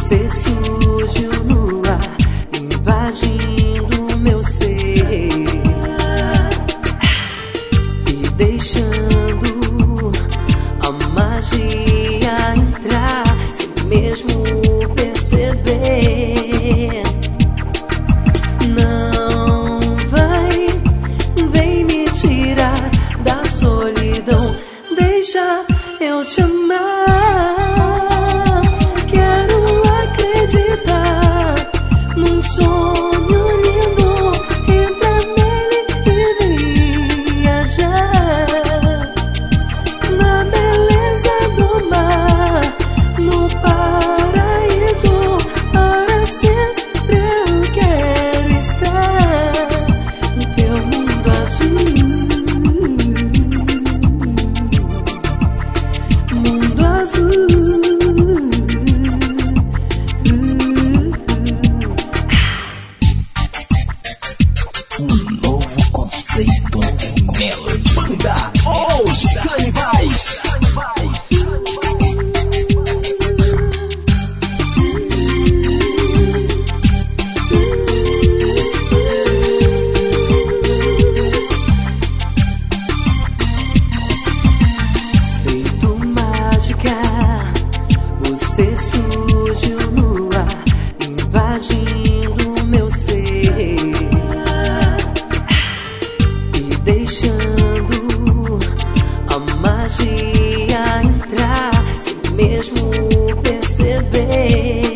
Você surgiu no ar, invadindo meu ser e deixando a magia entrar sem mesmo perceber. Não vai, vem me tirar da solidão. Deixa eu te amar. Quero acreditar num sonho lindo. Entra nele e viajar na beleza do mar, no paraíso. Para sempre eu quero estar no teu mundo azul. Mundo azul. Um novo conceito Melody. Banda Os Canibais. Feito mágica, você surgiu no ar, invadindo meu ser e deixando a magia entrar sem mesmo perceber.